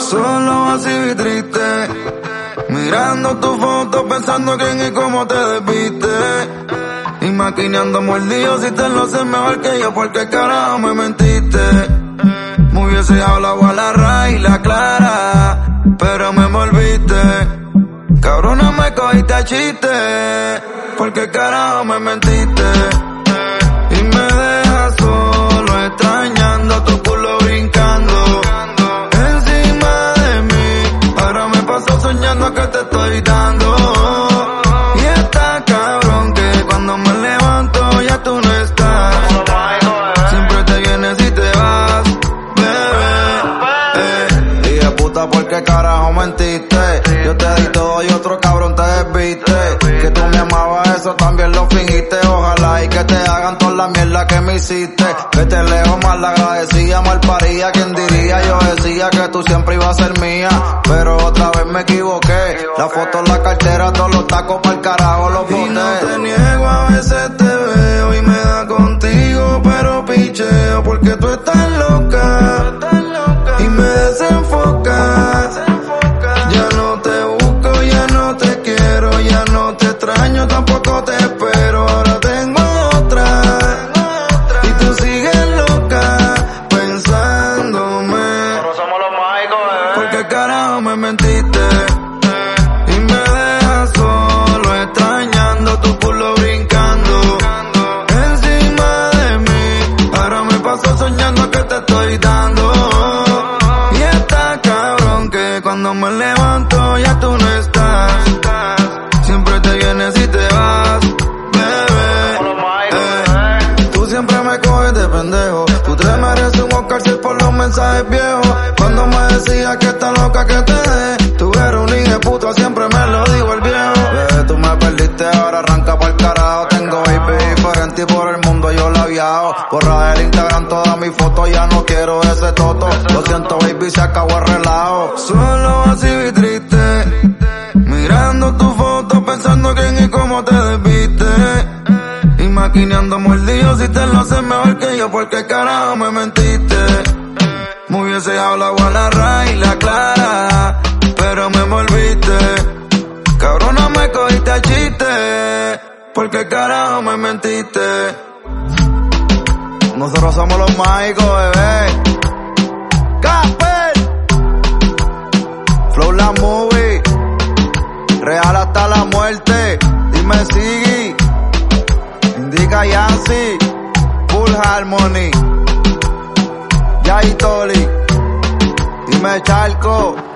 Solo así y triste, mirando tu foto pensando quién y cómo te desviste. Y maquinando mordidos si te lo sé mejor que yo, porque carajo me mentiste. Me hubiese hablado a la raíz, la clara, pero me envolviste. Cabrona, me cogiste a chiste, porque carajo me mentiste. Y me dejas solo extrañando tu culo brincando encima de mí. Ahora me paso soñando que te estoy dando. Y está cabrón que cuando me levanto ya tú no estás. Siempre te vienes y te vas, bebé. Dije puta, porque carajo mentiste. Yo te di todo y otro cabrón te desviste. Que tú me amabas, eso también lo fingiste. Ojalá y que te hagan toda la mierda que me hiciste. Que te lejos mal agradecía, mal paría. ¿Quién diría? Yo decía que tú siempre ibas a ser mía, pero otra vez me equivoqué. La foto en la cartera, todos los tacos pa'l carajo los boté. Y no te niego, a veces te veo y me da contigo, pero picheo porque tú estás loca y me desenfocas. Ya no te busco, ya no te quiero, ya no te extraño, tampoco te espero. Ahora tengo otra y tú sigues loca pensándome. Pero somos los mágicos, bebé. Porque carajo me mentiste y me dejas solo extrañando tu culo brincando encima de mí. Ahora me paso soñando que te estoy dando. Y está cabrón que cuando me levanto ya tú no estás. Siempre te vienes y te vas, bebé. Somos los mágicos, bebé. Tú siempre me coges de pendejo. Tú te mereces un Oscar si es por los mensajes viejos. Cuando me decías que está loca que te dé, tú eres un hijo de puta, siempre me lo dijo el viejo. Bebé, tú me perdiste, ahora arranca pa'l carajo. Tengo baby diferente y por el mundo yo la viajo. Borra del Instagram todas mis fotos, ya no quiero ese toto. Lo siento baby, se acabó el relajo. Solo así y triste, mirando tu foto pensando quién y cómo te desviste. Y maquinando mordidos si te lo sé mejor que yo, porque carajo me mentiste. Me hubiese hablado a la raíz, la clara, pero me envolviste. Cabrona, me cogiste a chiste, porque carajo me mentiste. Nosotros somos los mágicos, bebé. Casper, Flow la movie, real hasta la muerte. Dime Siggy, Indica Yancy, Full Harmony, Jay Tolly, dime Charco.